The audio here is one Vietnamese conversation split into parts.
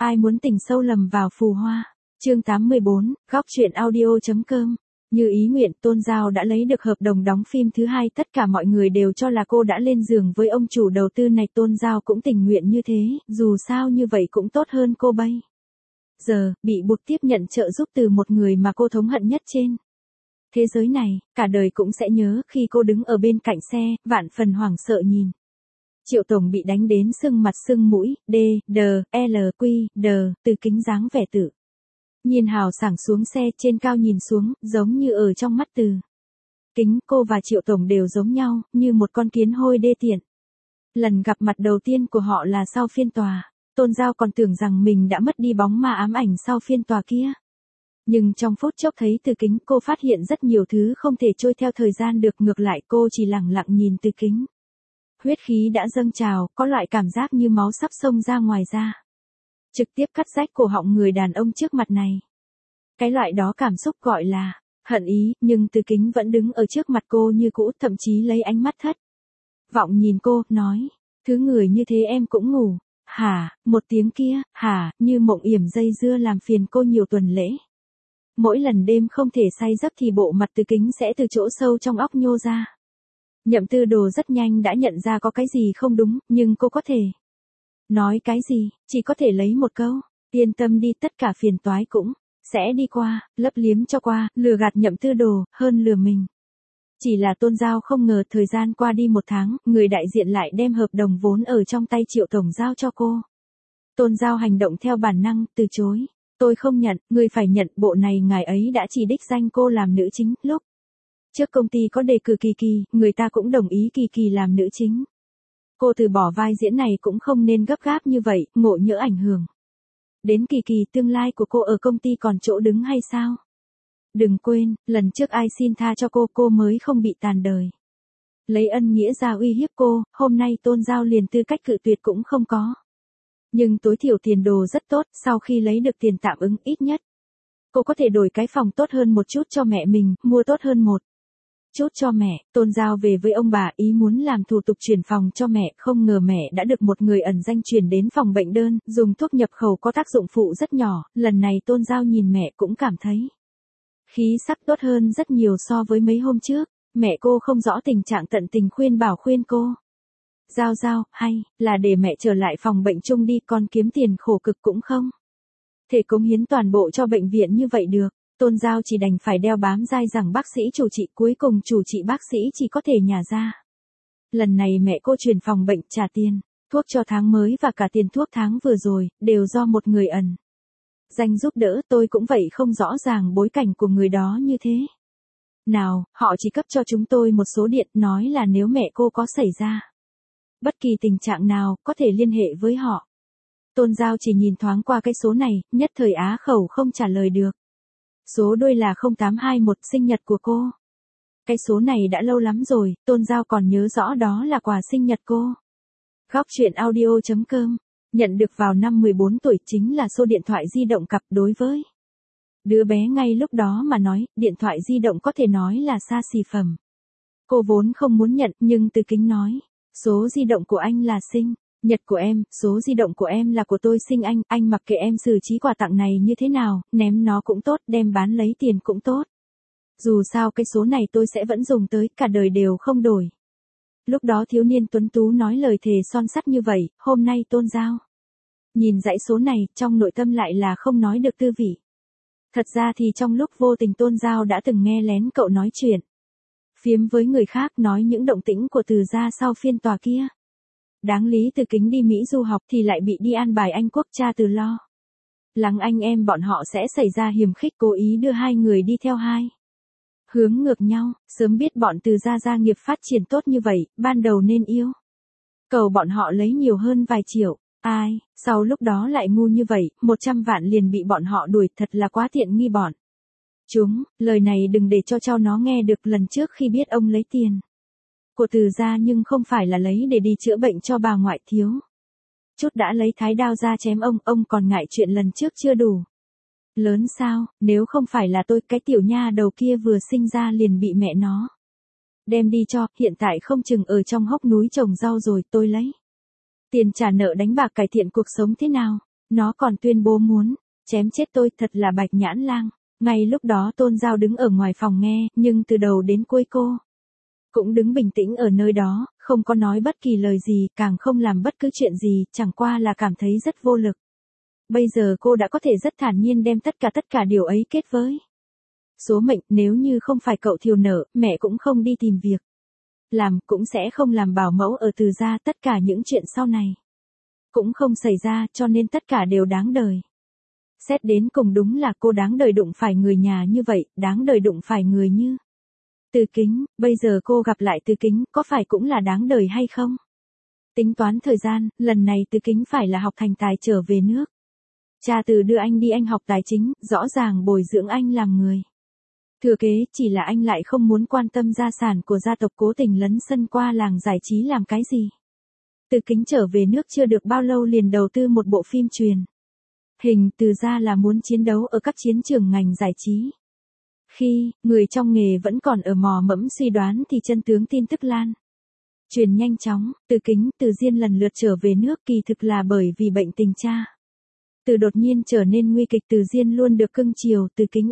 Ai muốn tình sâu lầm vào phù hoa. Chương 84, góc truyện audio.com. Như ý nguyện, Tôn Giao đã lấy được hợp đồng đóng phim thứ hai, tất cả mọi người đều cho là cô đã lên giường với ông chủ đầu tư này. Tôn Giao cũng tình nguyện như thế, dù sao như vậy cũng tốt hơn cô bây giờ bị buộc tiếp nhận trợ giúp từ một người mà cô thống hận nhất trên thế giới này, cả đời cũng sẽ nhớ khi cô đứng ở bên cạnh xe, vạn phần hoảng sợ nhìn Triệu Tổng bị đánh đến sưng mặt sưng mũi, từ kính dáng vẻ tự nhiên hào sảng xuống xe, trên cao nhìn xuống, giống như ở trong mắt từ kính, cô và Triệu Tổng đều giống nhau, như một con kiến hôi đê tiện. Lần gặp mặt đầu tiên của họ là sau phiên tòa. Tôn Giao còn tưởng rằng mình đã mất đi bóng ma ám ảnh sau phiên tòa kia. Nhưng trong phút chốc thấy từ kính, cô phát hiện rất nhiều thứ không thể trôi theo thời gian được, ngược lại cô chỉ lặng lặng nhìn từ kính. Huyết khí đã dâng trào, có loại cảm giác như máu sắp xông ra ngoài da, trực tiếp cắt rách cổ họng người đàn ông trước mặt này. Cái loại đó cảm xúc gọi là hận ý, nhưng từ kính vẫn đứng ở trước mặt cô như cũ, thậm chí lấy ánh mắt thất vọng nhìn cô, nói, thứ người như thế em cũng ngủ, hả? Một tiếng kia, hả, như mộng yểm dây dưa làm phiền cô nhiều tuần lễ. Mỗi lần đêm không thể say giấc thì bộ mặt từ kính sẽ từ chỗ sâu trong óc nhô ra. Nhậm Tư Đồ rất nhanh đã nhận ra có cái gì không đúng, nhưng cô có thể nói cái gì, chỉ có thể lấy một câu, yên tâm đi, tất cả phiền toái cũng sẽ đi qua, lấp liếm cho qua, lừa gạt Nhậm Tư Đồ, hơn lừa mình. Chỉ là Tôn Giao không ngờ thời gian qua đi 1 tháng, người đại diện lại đem hợp đồng vốn ở trong tay Triệu Tổng giao cho cô. Tôn Giao hành động theo bản năng, từ chối. Tôi không nhận, người phải nhận, bộ này ngài ấy đã chỉ đích danh cô làm nữ chính. Lúc trước công ty có đề cử Kỳ Kỳ, người ta cũng đồng ý Kỳ Kỳ làm nữ chính. Cô từ bỏ vai diễn này cũng không nên gấp gáp như vậy, ngộ nhỡ ảnh hưởng đến Kỳ Kỳ, tương lai của cô ở công ty còn chỗ đứng hay sao? Đừng quên, lần trước ai xin tha cho cô mới không bị tàn đời. Lấy ân nghĩa ra uy hiếp cô, hôm nay Tôn Giao liền tư cách cự tuyệt cũng không có. Nhưng tối thiểu tiền đồ rất tốt, sau khi lấy được tiền tạm ứng ít nhất cô có thể đổi cái phòng tốt hơn một chút cho mẹ mình, mua tốt hơn một chút cho mẹ. Tôn Giao về với ông bà, ý muốn làm thủ tục chuyển phòng cho mẹ, không ngờ mẹ đã được một người ẩn danh chuyển đến phòng bệnh đơn, dùng thuốc nhập khẩu có tác dụng phụ rất nhỏ. Lần này Tôn Giao nhìn mẹ cũng cảm thấy khí sắc tốt hơn rất nhiều so với mấy hôm trước. Mẹ cô không rõ tình trạng, tận tình khuyên cô. Giao, hay là để mẹ trở lại phòng bệnh chung đi, con kiếm tiền khổ cực cũng không thể cống hiến toàn bộ cho bệnh viện như vậy được. Tôn Giao chỉ đành phải đeo bám dai rằng bác sĩ chủ trị, cuối cùng chủ trị bác sĩ chỉ có thể nhả ra. Lần này mẹ cô chuyển phòng bệnh, trả tiền thuốc cho tháng mới và cả tiền thuốc tháng vừa rồi, đều do một người ẩn danh giúp đỡ. Tôi cũng vậy, không rõ ràng bối cảnh của người đó như thế nào, họ chỉ cấp cho chúng tôi một số điện, nói là nếu mẹ cô có xảy ra bất kỳ tình trạng nào, có thể liên hệ với họ. Tôn Giao chỉ nhìn thoáng qua cái số này, nhất thời á khẩu không trả lời được. Số đuôi là 0821, sinh nhật của cô. Cái số này đã lâu lắm rồi, Tôn Giao còn nhớ rõ đó là quà sinh nhật cô. Góc truyện audio.com. Nhận được vào năm 14 tuổi, chính là số điện thoại di động cặp. Đối với đứa bé ngay lúc đó mà nói, điện thoại di động có thể nói là xa xỉ phẩm. Cô vốn không muốn nhận, nhưng từ kính nói, số di động của anh là sinh nhật của em, số di động của em là của tôi sinh anh mặc kệ em xử trí quà tặng này như thế nào, ném nó cũng tốt, đem bán lấy tiền cũng tốt. Dù sao cái số này tôi sẽ vẫn dùng tới, cả đời đều không đổi. Lúc đó thiếu niên tuấn tú nói lời thề son sắt như vậy, hôm nay Tôn Giao nhìn dãy số này, trong nội tâm lại là không nói được tư vị. Thật ra thì trong lúc vô tình Tôn Giao đã từng nghe lén cậu nói chuyện phiếm với người khác, nói những động tĩnh của Từ gia sau phiên tòa kia. Đáng lý Từ Kính đi Mỹ du học thì lại bị đi an bài Anh Quốc, cha Từ lo lắng anh em bọn họ sẽ xảy ra hiềm khích, cố ý đưa hai người đi theo hai hướng ngược nhau. Sớm biết bọn Từ gia nghiệp phát triển tốt như vậy, ban đầu nên yêu cầu bọn họ lấy nhiều hơn vài triệu. Ai, sau lúc đó lại ngu như vậy, 100 vạn liền bị bọn họ đuổi, thật là quá tiện nghi bọn chúng. Lời này đừng để cho cháu nó nghe được. Lần trước khi biết ông lấy tiền của Từ gia, nhưng không phải là lấy để đi chữa bệnh cho bà ngoại thiếu chút đã lấy thái đao ra chém ông còn ngại chuyện lần trước chưa đủ lớn sao? Nếu không phải là tôi, cái tiểu nha đầu kia vừa sinh ra liền bị mẹ nó đem đi cho, hiện tại không chừng ở trong hốc núi trồng rau rồi. Tôi lấy tiền trả nợ đánh bạc cải thiện cuộc sống thế nào? Nó còn tuyên bố muốn chém chết tôi, thật là Bạch Nhãn Lang. Ngay lúc đó Tôn Giao đứng ở ngoài phòng nghe, nhưng từ đầu đến cuối cô cũng đứng bình tĩnh ở nơi đó, không có nói bất kỳ lời gì, càng không làm bất cứ chuyện gì, chẳng qua là cảm thấy rất vô lực. Bây giờ cô đã có thể rất thản nhiên đem tất cả điều ấy kết với số mệnh, nếu như không phải cậu Thiều nở, mẹ cũng không đi tìm việc làm, cũng sẽ không làm bảo mẫu ở Từ gia, tất cả những chuyện sau này cũng không xảy ra, cho nên tất cả đều đáng đời. Xét đến cùng đúng là cô đáng đời đụng phải người nhà như vậy, đáng đời đụng phải người như Từ Kính, bây giờ cô gặp lại Từ Kính, có phải cũng là đáng đời hay không? Tính toán thời gian, lần này Từ Kính phải là học thành tài trở về nước. Cha Từ đưa anh đi anh học tài chính, rõ ràng bồi dưỡng anh làm người thừa kế, chỉ là anh lại không muốn quan tâm gia sản của gia tộc, cố tình lấn sân qua làng giải trí làm cái gì. Từ Kính trở về nước chưa được bao lâu liền đầu tư một bộ phim truyền hình, Từ gia là muốn chiến đấu ở các chiến trường ngành giải trí. Khi người trong nghề vẫn còn ở mò mẫm suy đoán thì chân tướng tin tức lan truyền nhanh chóng, Từ Kính, Từ Diên lần lượt trở về nước, kỳ thực là bởi vì bệnh tình cha Từ đột nhiên trở nên nguy kịch. Từ Diên luôn được cưng chiều, Từ Kính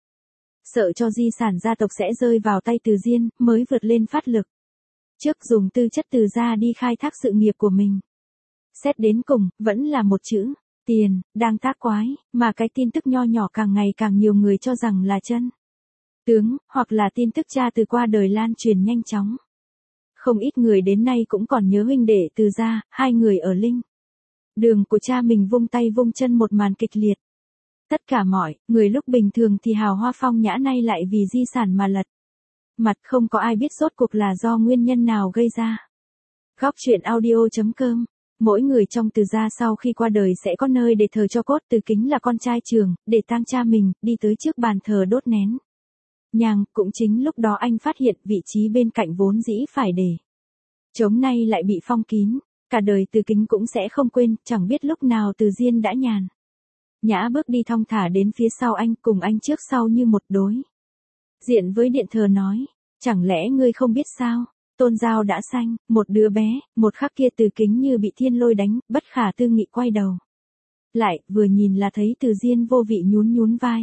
sợ cho di sản gia tộc sẽ rơi vào tay Từ Diên, mới vượt lên phát lực trước dùng tư chất Từ gia đi khai thác sự nghiệp của mình. Xét đến cùng, vẫn là một chữ tiền đang tác quái, mà cái tin tức nho nhỏ càng ngày càng nhiều người cho rằng là chân tướng, hoặc là tin tức cha Từ qua đời lan truyền nhanh chóng. Không ít người đến nay cũng còn nhớ huynh đệ Từ gia, hai người ở linh đường của cha mình vung tay vung chân một màn kịch liệt. Tất cả mọi người lúc bình thường thì hào hoa phong nhã, nay lại vì di sản mà lật mặt, không có ai biết rốt cuộc là do nguyên nhân nào gây ra. Góc truyện audio.com. Mỗi người trong Từ gia sau khi qua đời sẽ có nơi để thờ cho cốt. Từ Kính là con trai trưởng, để tang cha mình, đi tới trước bàn thờ đốt nén nhang, cũng chính lúc đó anh phát hiện vị trí bên cạnh vốn dĩ phải để trống nay lại bị phong kín. Cả đời Từ Kính cũng sẽ không quên, chẳng biết lúc nào Từ Diên đã nhàn nhã bước đi thong thả đến phía sau anh, cùng anh trước sau như một đối diện với điện thờ nói, chẳng lẽ ngươi không biết sao, Tôn Giao đã sanh một đứa bé. Một khắc kia Từ Kính như bị thiên lôi đánh, bất khả tư nghị quay đầu lại, vừa nhìn là thấy Từ Diên vô vị nhún nhún vai.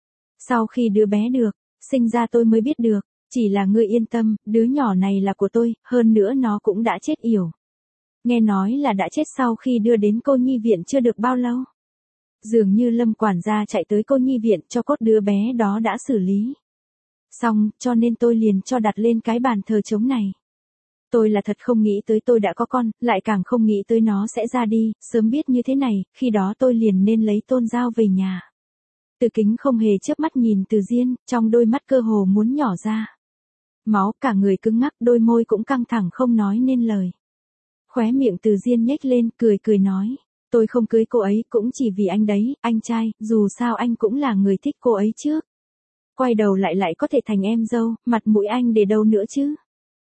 Sau khi đứa bé được sinh ra tôi mới biết được, chỉ là ngươi yên tâm, đứa nhỏ này là của tôi, hơn nữa nó cũng đã chết yểu. Nghe nói là đã chết sau khi đưa đến cô nhi viện chưa được bao lâu. Dường như Lâm quản gia chạy tới cô nhi viện, cho cốt đứa bé đó đã xử lý xong, cho nên tôi liền cho đặt lên cái bàn thờ trống này. Tôi là thật không nghĩ tới tôi đã có con, lại càng không nghĩ tới nó sẽ ra đi, sớm biết như thế này, khi đó tôi liền nên lấy Tôn Giao về nhà. Từ Kính không hề chớp mắt nhìn Từ Diên, trong đôi mắt cơ hồ muốn nhỏ ra máu, cả người cứng ngắc, đôi môi cũng căng thẳng không nói nên lời. Khóe miệng Từ Diên nhếch lên, cười nói, tôi không cưới cô ấy cũng chỉ vì anh đấy, anh trai, dù sao anh cũng là người thích cô ấy trước. Quay đầu lại có thể thành em dâu, mặt mũi anh để đâu nữa chứ.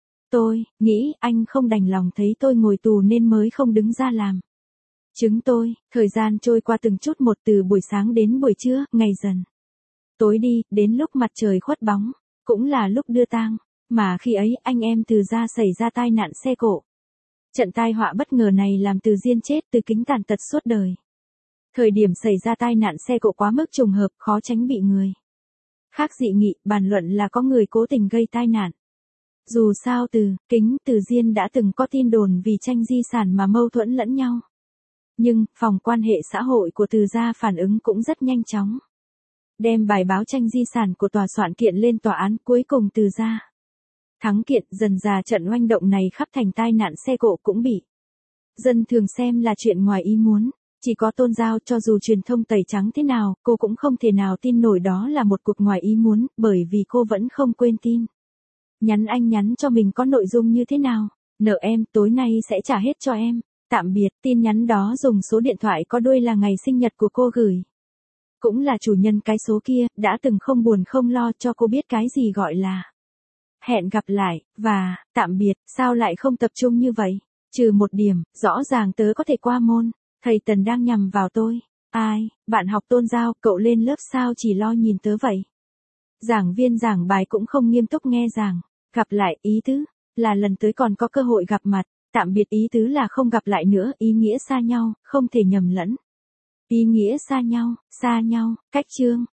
Tôi nghĩ anh không đành lòng thấy tôi ngồi tù nên mới không đứng ra làm chứng tôi. Thời gian trôi qua từng chút một, từ buổi sáng đến buổi trưa, ngày dần tối đi, đến lúc mặt trời khuất bóng, cũng là lúc đưa tang. Mà khi ấy anh em Từ gia xảy ra tai nạn xe cộ. Trận tai họa bất ngờ này làm Từ Diên chết, Từ Kính tàn tật suốt đời. Thời điểm xảy ra tai nạn xe cộ quá mức trùng hợp, khó tránh bị người khác dị nghị, bàn luận là có người cố tình gây tai nạn. Dù sao Từ Kính, Từ Diên đã từng có tin đồn vì tranh di sản mà mâu thuẫn lẫn nhau. Nhưng, phòng quan hệ xã hội của Từ gia phản ứng cũng rất nhanh chóng. Đem bài báo tranh di sản của tòa soạn kiện lên tòa án, cuối cùng Từ gia thắng kiện. Dần dà trận oanh động này khắp thành tai nạn xe cộ cũng bị dân thường xem là chuyện ngoài ý muốn. Chỉ có Tôn Giao, cho dù truyền thông tẩy trắng thế nào, cô cũng không thể nào tin nổi đó là một cuộc ngoài ý muốn, bởi vì cô vẫn không quên tin nhắn anh nhắn cho mình có nội dung như thế nào. Nợ em, tối nay sẽ trả hết cho em. Tạm biệt. Tin nhắn đó dùng số điện thoại có đuôi là ngày sinh nhật của cô gửi. Cũng là chủ nhân cái số kia, đã từng không buồn không lo cho cô biết cái gì gọi là hẹn gặp lại, và tạm biệt. Sao lại không tập trung như vậy? Trừ một điểm, rõ ràng tớ có thể qua môn. Thầy Tần đang nhằm vào tôi. Ai, bạn học Tôn Giao, cậu lên lớp sao chỉ lo nhìn tớ vậy? Giảng viên giảng bài cũng không nghiêm túc nghe giảng. Gặp lại, ý tứ là lần tới còn có cơ hội gặp mặt. Tạm biệt, ý tứ là không gặp lại nữa, ý nghĩa xa nhau, không thể nhầm lẫn. Ý nghĩa xa nhau, cách chương.